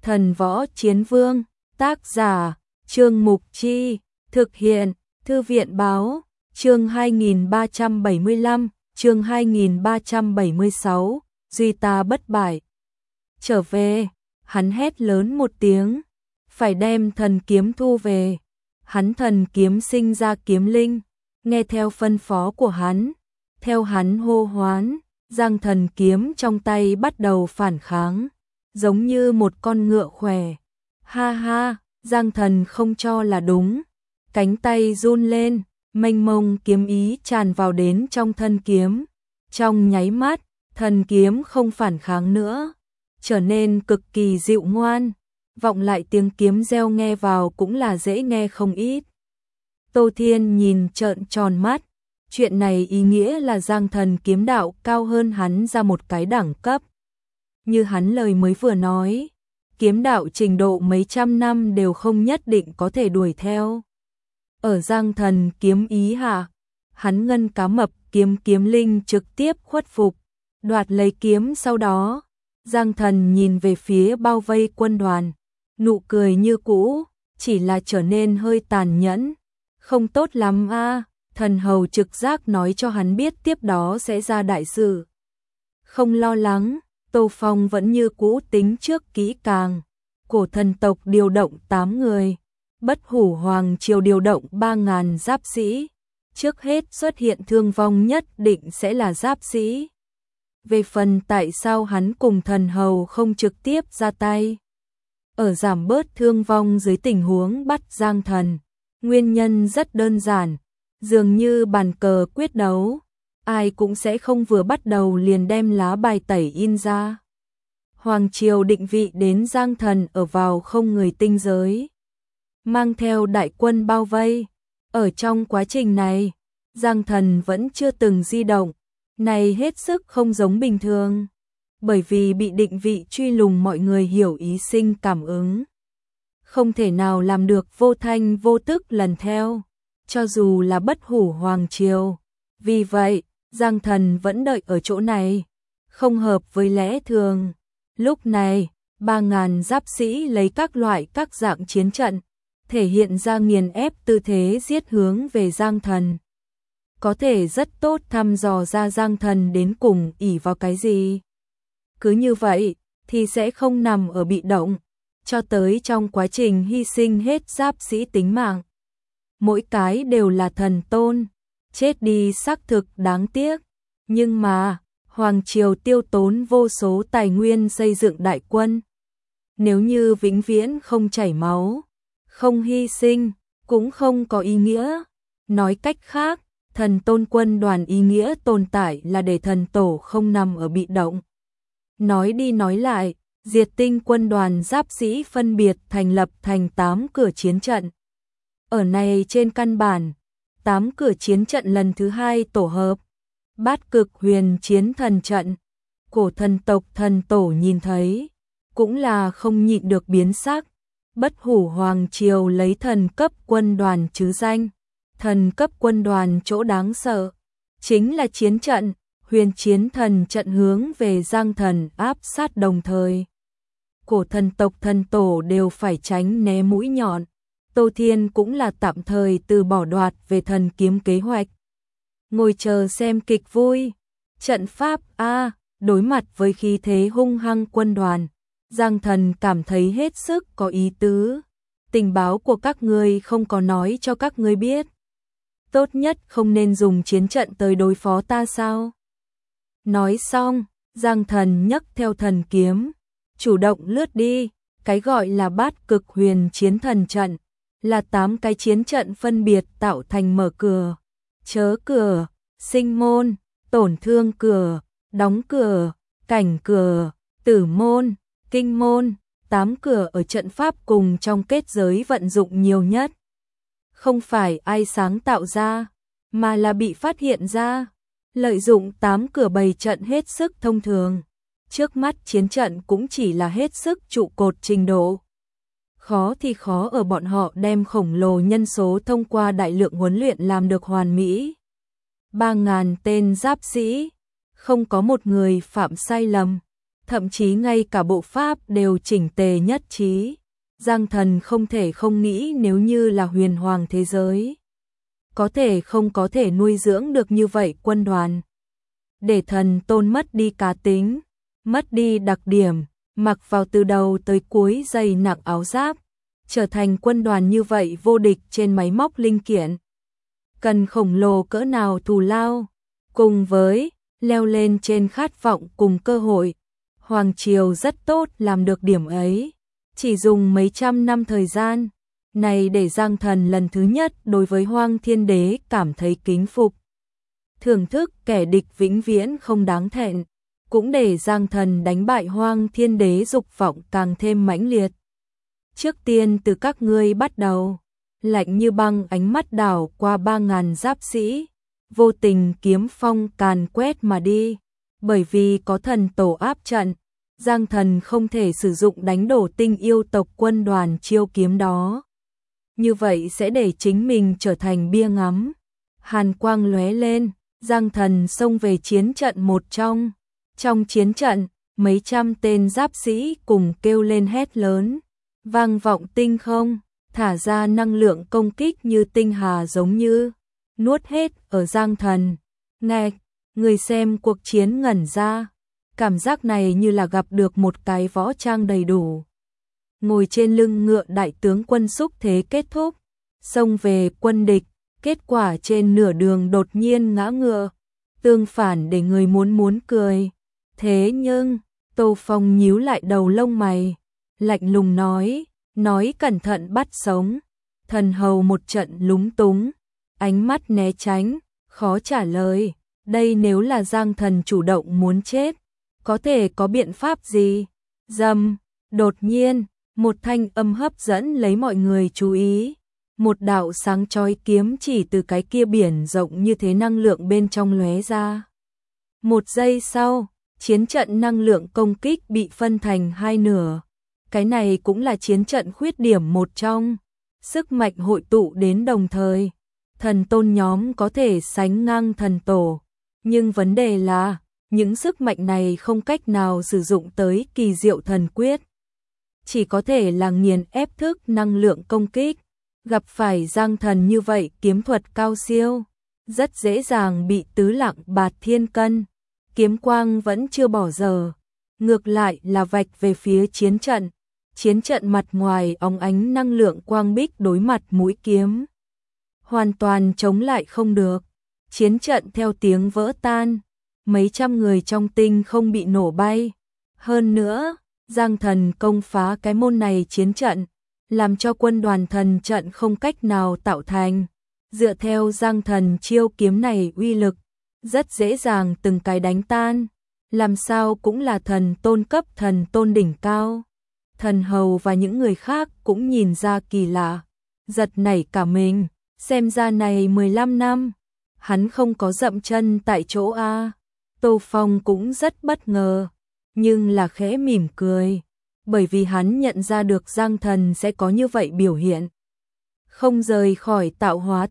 Thần Võ Chiến Vương, tác giả, Trương Mục Chi, thực hiện, Thư viện Báo, chương 2375, chương 2376, Duy ta bất bại. Trở về, hắn hét lớn một tiếng, phải đem thần kiếm thu về. Hắn thần kiếm sinh ra kiếm linh, nghe theo phân phó của hắn, theo hắn hô hoán, Giang thần kiếm trong tay bắt đầu phản kháng, giống như một con ngựa khỏe. Ha ha, Giang thần không cho là đúng, cánh tay run lên, mênh mông kiếm ý tràn vào đến trong thân kiếm. Trong nháy mắt, thần kiếm không phản kháng nữa, trở nên cực kỳ dịu ngoan, vọng lại tiếng kiếm reo nghe vào cũng là dễ nghe không ít. Tô Thiên nhìn trợn tròn mắt, chuyện này ý nghĩa là Giang thần kiếm đạo cao hơn hắn ra một cái đẳng cấp. Như hắn lời mới vừa nói, kiếm đạo trình độ mấy trăm năm đều không nhất định có thể đuổi theo. Ở Giang thần kiếm ý hạ, hắn ngân cá mập kiếm linh trực tiếp khuất phục, đoạt lấy kiếm. Sau đó, Giang thần nhìn về phía bao vây quân đoàn, nụ cười như cũ, chỉ là trở nên hơi tàn nhẫn. Không tốt lắm a, thần hầu trực giác nói cho hắn biết tiếp đó sẽ ra đại sự. Không lo lắng, Tô Phong vẫn như cũ tính trước kỹ càng. Cổ thần tộc điều động 8 người, Bất Hủ Hoàng triều điều động 3.000 giáp sĩ. Trước hết xuất hiện thương vong nhất định sẽ là giáp sĩ. Về phần tại sao hắn cùng thần hầu không trực tiếp ra tay, ở giảm bớt thương vong dưới tình huống bắt Giang thần, nguyên nhân rất đơn giản, dường như bàn cờ quyết đấu, ai cũng sẽ không vừa bắt đầu liền đem lá bài tẩy in ra. Hoàng triều định vị đến Giang thần ở vào không người tinh giới, mang theo đại quân bao vây. Ở trong quá trình này, Giang thần vẫn chưa từng di động, này hết sức không giống bình thường, bởi vì bị định vị truy lùng mọi người hiểu ý sinh cảm ứng, không thể nào làm được vô thanh vô tức lần theo, cho dù là Bất Hủ Hoàng triều. Vì vậy, Giang thần vẫn đợi ở chỗ này, không hợp với lẽ thường. Lúc này, 3.000 giáp sĩ lấy các loại các dạng chiến trận, thể hiện ra nghiền ép tư thế giết hướng về Giang thần. Có thể rất tốt thăm dò ra Giang thần đến cùng ỷ vào cái gì. Cứ như vậy, thì sẽ không nằm ở bị động, cho tới trong quá trình hy sinh hết giáp sĩ tính mạng. Mỗi cái đều là thần tôn, chết đi xác thực đáng tiếc, nhưng mà, Hoàng triều tiêu tốn vô số tài nguyên xây dựng đại quân. Nếu như vĩnh viễn không chảy máu, không hy sinh, cũng không có ý nghĩa. Nói cách khác, thần tôn quân đoàn ý nghĩa tồn tại là để thần tổ không nằm ở bị động. Nói đi nói lại, Diệt Tinh quân đoàn giáp sĩ phân biệt thành lập thành 8 cửa chiến trận. Ở này trên căn bản, 8 cửa chiến trận lần thứ 2 tổ hợp, Bát Cực Huyền Chiến Thần trận. Cổ thần tộc thần tổ nhìn thấy, cũng là không nhịn được biến sắc. Bất Hủ Hoàng triều lấy thần cấp quân đoàn chứ danh. Thần cấp quân đoàn chỗ đáng sợ chính là chiến trận, Huyền Chiến Thần trận hướng về Giang thần áp sát đồng thời. Cổ thần tộc thần tổ đều phải tránh né mũi nhọn. Tô Thiên cũng là tạm thời từ bỏ đoạt về thần kiếm kế hoạch. Ngồi chờ xem kịch vui. Trận pháp A, đối mặt với khí thế hung hăng quân đoàn, Giang thần cảm thấy hết sức có ý tứ. Tình báo của các ngươi không có nói cho các ngươi biết. Tốt nhất không nên dùng chiến trận tới đối phó ta sao? Nói xong, Giang thần nhấc theo thần kiếm, chủ động lướt đi. Cái gọi là Bát Cực Huyền Chiến Thần trận là 8 cái chiến trận phân biệt tạo thành mở cửa, chớ cửa, sinh môn, tổn thương cửa, đóng cửa, cảnh cửa, tử môn, kinh môn. 8 cửa ở trận pháp cùng trong kết giới vận dụng nhiều nhất. Không phải ai sáng tạo ra, mà là bị phát hiện ra. Lợi dụng 8 cửa bày trận hết sức thông thường. Trước mắt chiến trận cũng chỉ là hết sức trụ cột trình độ. Khó thì khó ở bọn họ đem khổng lồ nhân số thông qua đại lượng huấn luyện làm được hoàn mỹ. 3.000 tên giáp sĩ, không có một người phạm sai lầm. thậm chí ngay cả bộ pháp đều chỉnh tề nhất trí. Giang Thần không thể không nghĩ nếu như là huyền hoàng thế giới, có thể nuôi dưỡng được như vậy quân đoàn. Để thần tôn mất đi cá tính, mất đi đặc điểm, mặc vào từ đầu tới cuối dày nặng áo giáp, trở thành quân đoàn như vậy vô địch trên máy móc linh kiện. Cần khổng lồ cỡ nào thù lao, cùng với leo lên trên khát vọng cùng cơ hội. Hoàng Triều rất tốt làm được điểm ấy, chỉ dùng mấy trăm năm thời gian, này để Giang Thần lần thứ nhất đối với Hoang Thiên Đế cảm thấy kính phục. Thưởng thức kẻ địch vĩnh viễn không đáng thẹn, cũng để Giang Thần đánh bại Hoang Thiên Đế dục vọng càng thêm mãnh liệt. Trước tiên từ các ngươi bắt đầu, lạnh như băng ánh mắt đảo qua 3.000 giáp sĩ, vô tình kiếm phong càn quét mà đi. Bởi vì có thần tổ áp trận, Giang Thần không thể sử dụng đánh đổ tinh yêu tộc quân đoàn chiêu kiếm đó. Như vậy sẽ để chính mình trở thành bia ngắm. Hàn quang lóe lên, Giang Thần xông về chiến trận một trong. Trong chiến trận, mấy trăm tên giáp sĩ cùng kêu lên hét lớn, vang vọng tinh không, thả ra năng lượng công kích như tinh hà giống như nuốt hết ở Giang Thần. Nghe, người xem cuộc chiến ngẩn ra, cảm giác này như là gặp được một cái võ trang đầy đủ. Ngồi trên lưng ngựa đại tướng quân xúc thế kết thúc, xông về quân địch, kết quả trên nửa đường đột nhiên ngã ngựa, tương phản để người muốn cười. Thế nhưng, Tô Phong nhíu lại đầu lông mày, lạnh lùng nói cẩn thận bắt sống. Thần hầu một trận lúng túng, ánh mắt né tránh, khó trả lời. Đây nếu là Giang Thần chủ động muốn chết, có thể có biện pháp gì? Rầm, đột nhiên, một thanh âm hấp dẫn lấy mọi người chú ý. Một đạo sáng chói kiếm chỉ từ cái kia biển rộng như thế năng lượng bên trong lóe ra. Một giây sau, chiến trận năng lượng công kích bị phân thành hai nửa. Cái này cũng là chiến trận khuyết điểm một trong. Sức mạnh hội tụ đến đồng thời. Thần tôn nhóm có thể sánh ngang thần tổ. Nhưng vấn đề là, những sức mạnh này không cách nào sử dụng tới kỳ diệu thần quyết. Chỉ có thể là nghiền ép thức năng lượng công kích. Gặp phải Giang Thần như vậy kiếm thuật cao siêu, rất dễ dàng bị tứ lạng bạt thiên cân. Kiếm quang vẫn chưa bỏ dở, ngược lại là vạch về phía chiến trận. Chiến trận mặt ngoài óng ánh năng lượng quang bích đối mặt mũi kiếm. Hoàn toàn chống lại không được. Chiến trận theo tiếng vỡ tan, mấy trăm người trong tinh không bị nổ bay. Hơn nữa, Giang Thần công phá cái môn này chiến trận, làm cho quân đoàn thần trận không cách nào tạo thành. Dựa theo Giang Thần chiêu kiếm này uy lực, rất dễ dàng từng cái đánh tan, làm sao cũng là thần tôn cấp thần tôn đỉnh cao. Thần hầu và những người khác cũng nhìn ra kỳ lạ, giật nảy cả mình, xem ra này 15 năm, hắn không có dậm chân tại chỗ a. Tô Phong cũng rất bất ngờ, nhưng là khẽ mỉm cười, bởi vì hắn nhận ra được Giang Thần sẽ có như vậy biểu hiện. Không rời khỏi tạo hóa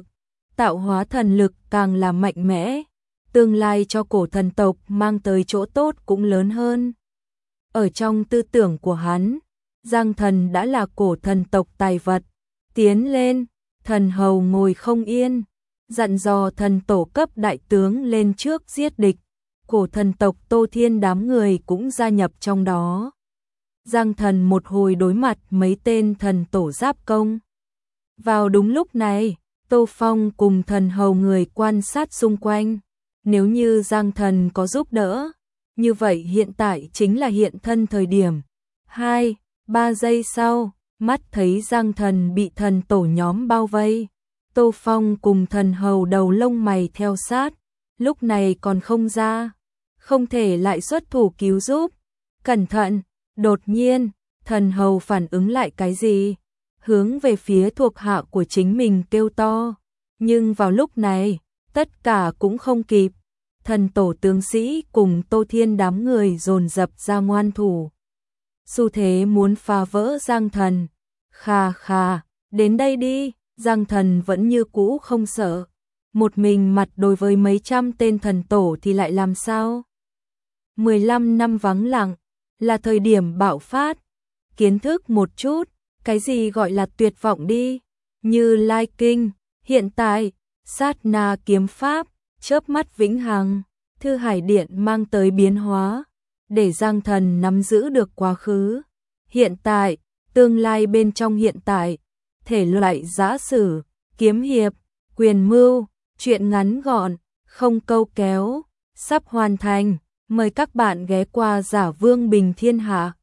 thần lực càng là mạnh mẽ, tương lai cho cổ thần tộc mang tới chỗ tốt cũng lớn hơn. Ở trong tư tưởng của hắn, Giang Thần đã là cổ thần tộc tài vật. Tiến lên, thần hầu ngồi không yên, dặn dò thần tổ cấp đại tướng lên trước giết địch. Cổ thần tộc Tô Thiên đám người cũng gia nhập trong đó. Giang Thần một hồi đối mặt mấy tên thần tổ giáp công. Vào đúng lúc này, Tô Phong cùng thần hầu người quan sát xung quanh. Nếu như Giang Thần có giúp đỡ, như vậy hiện tại chính là hiện thân thời điểm. 2-3 giây sau, mắt thấy Giang Thần bị thần tổ nhóm bao vây. Tô Phong cùng thần hầu đầu lông mày theo sát, lúc này còn không ra, không thể lại xuất thủ cứu giúp. Cẩn thận, đột nhiên, thần hầu phản ứng lại cái gì, hướng về phía thuộc hạ của chính mình kêu to. Nhưng vào lúc này, tất cả cũng không kịp. Thần tổ tướng sĩ cùng Tô Thiên đám người dồn dập ra ngoan thủ. Xu thế muốn phá vỡ Giang Thần. Khà, đến đây đi. Giang Thần vẫn như cũ không sợ. Một mình mặt đối với mấy trăm tên thần tổ thì lại làm sao? 15 năm vắng lặng, là thời điểm bạo phát. Kiến thức một chút, cái gì gọi là tuyệt vọng đi, như Lai Kinh, hiện tại, sát na kiếm pháp, chớp mắt vĩnh hằng, Thư Hải Điện mang tới biến hóa, để Giang Thần nắm giữ được quá khứ, hiện tại, tương lai bên trong hiện tại, thể loại giã sử, kiếm hiệp, quyền mưu, truyện ngắn gọn, không câu kéo, sắp hoàn thành, mời các bạn ghé qua Giả Vương Bình Thiên Hạ.